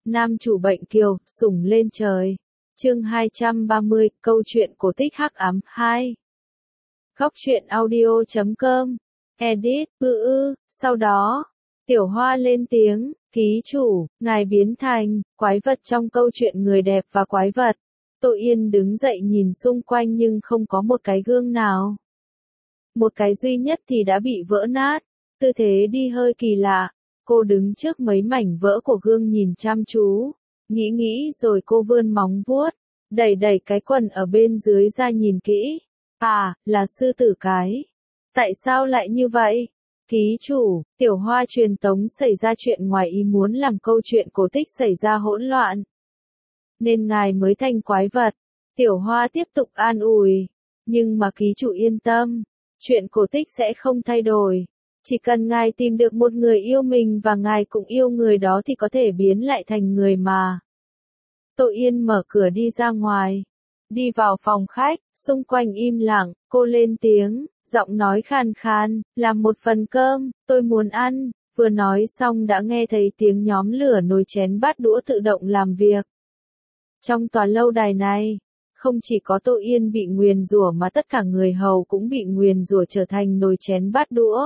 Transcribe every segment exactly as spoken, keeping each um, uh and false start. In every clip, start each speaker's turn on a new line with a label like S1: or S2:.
S1: Nam chủ bệnh kiều, sủng lên trời. Chương hai trăm ba mươi, câu chuyện cổ tích hắc ám hai. Góc truyện audio chấm com. Edit, ư ư, sau đó, Tiểu Hoa lên tiếng, ký chủ, ngài biến thành, quái vật trong câu chuyện người đẹp và quái vật. Tô Yên đứng dậy nhìn xung quanh nhưng không có một cái gương nào. Một cái duy nhất thì đã bị vỡ nát, tư thế đi hơi kỳ lạ. Cô đứng trước mấy mảnh vỡ của gương nhìn chăm chú, nghĩ nghĩ rồi cô vươn móng vuốt, đẩy đẩy cái quần ở bên dưới ra nhìn kỹ. À, là sư tử cái. Tại sao lại như vậy? Ký chủ, Tiểu Hoa truyền tống xảy ra chuyện ngoài ý muốn làm câu chuyện cổ tích xảy ra hỗn loạn. Nên ngài mới thành quái vật. Tiểu Hoa tiếp tục an ủi. Nhưng mà ký chủ yên tâm, chuyện cổ tích sẽ không thay đổi. Chỉ cần ngài tìm được một người yêu mình và ngài cũng yêu người đó thì có thể biến lại thành người mà. Tô Yên mở cửa đi ra ngoài. Đi vào phòng khách, xung quanh im lặng, cô lên tiếng, giọng nói khàn khàn, làm một phần cơm, tôi muốn ăn. Vừa nói xong đã nghe thấy tiếng nhóm lửa nồi chén bát đũa tự động làm việc. Trong tòa lâu đài này, không chỉ có Tô Yên bị nguyền rủa mà tất cả người hầu cũng bị nguyền rủa trở thành nồi chén bát đũa.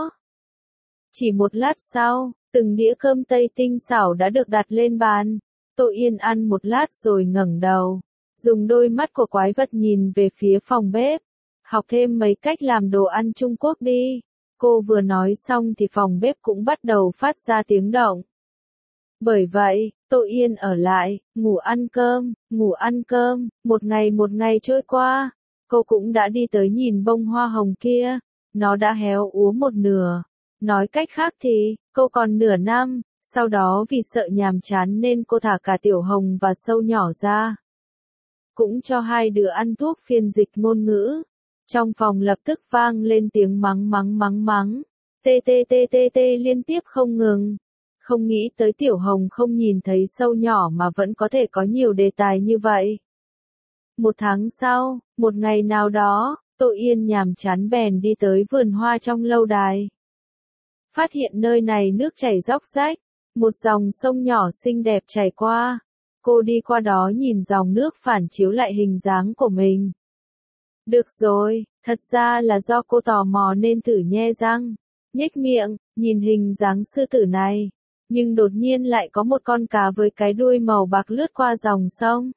S1: Chỉ một lát sau, từng đĩa cơm Tây tinh xảo đã được đặt lên bàn. Tô Yên ăn một lát rồi ngẩng đầu, dùng đôi mắt của quái vật nhìn về phía phòng bếp. Học thêm mấy cách làm đồ ăn Trung Quốc đi. Cô vừa nói xong thì phòng bếp cũng bắt đầu phát ra tiếng động. Bởi vậy, Tô Yên ở lại, ngủ ăn cơm, ngủ ăn cơm, một ngày một ngày trôi qua. Cô cũng đã đi tới nhìn bông hoa hồng kia, nó đã héo úa một nửa. Nói cách khác thì, cô còn nửa năm, sau đó vì sợ nhàm chán nên cô thả cả tiểu hồng và sâu nhỏ ra. Cũng cho hai đứa ăn thuốc phiên dịch ngôn ngữ. Trong phòng lập tức vang lên tiếng mắng mắng mắng mắng. Tê tê tê tê tê liên tiếp không ngừng. Không nghĩ tới tiểu hồng không nhìn thấy sâu nhỏ mà vẫn có thể có nhiều đề tài như vậy. Một tháng sau, một ngày nào đó, Tô Yên nhàm chán bèn đi tới vườn hoa trong lâu đài. Phát hiện nơi này nước chảy róc rách, một dòng sông nhỏ xinh đẹp chảy qua. Cô đi qua đó nhìn dòng nước phản chiếu lại hình dáng của mình. Được rồi, thật ra là do cô tò mò nên thử nhe răng, nhếch miệng, nhìn hình dáng sư tử này. Nhưng đột nhiên lại có một con cá với cái đuôi màu bạc lướt qua dòng sông.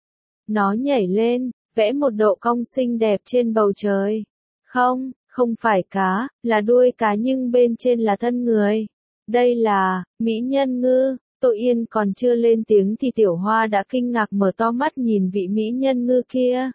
S1: Nó nhảy lên, vẽ một độ cong xinh đẹp trên bầu trời. Không, không phải cá, là đuôi cá nhưng bên trên là thân người. Đây là, mỹ nhân ngư. Tô Yên còn chưa lên tiếng thì Tiểu Hoa đã kinh ngạc mở to mắt nhìn vị mỹ nhân ngư kia.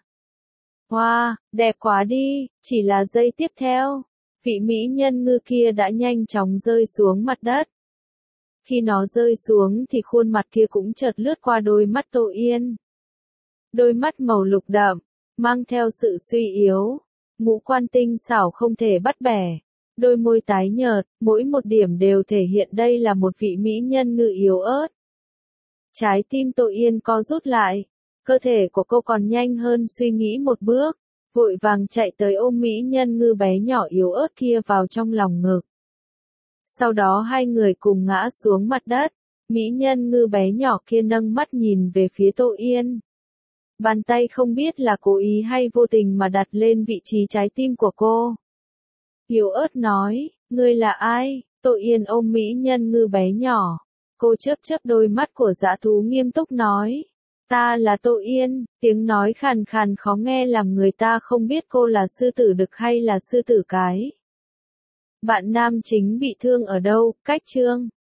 S1: Hoa, đẹp quá đi, chỉ là giây tiếp theo. Vị mỹ nhân ngư kia đã nhanh chóng rơi xuống mặt đất. Khi nó rơi xuống thì khuôn mặt kia cũng chợt lướt qua đôi mắt Tô Yên. Đôi mắt màu lục đậm, mang theo sự suy yếu. Ngũ quan tinh xảo không thể bắt bẻ. Đôi môi tái nhợt, mỗi một điểm đều thể hiện đây là một vị mỹ nhân ngư yếu ớt. Trái tim Tô Yên co rút lại. Cơ thể của cô còn nhanh hơn suy nghĩ một bước. Vội vàng chạy tới ôm mỹ nhân ngư bé nhỏ yếu ớt kia vào trong lòng ngực. Sau đó hai người cùng ngã xuống mặt đất. Mỹ nhân ngư bé nhỏ kia nâng mắt nhìn về phía Tô Yên. Bàn tay không biết là cố ý hay vô tình mà đặt lên vị trí trái tim của cô. Yếu ớt nói, ngươi là ai? Tô Yên ôm mỹ nhân ngư bé nhỏ. Cô chớp chớp đôi mắt của dã thú nghiêm túc nói. Ta là Tô Yên, tiếng nói khàn khàn khó nghe làm người ta không biết cô là sư tử đực hay là sư tử cái. Bạn nam chính bị thương ở đâu? Cách chương.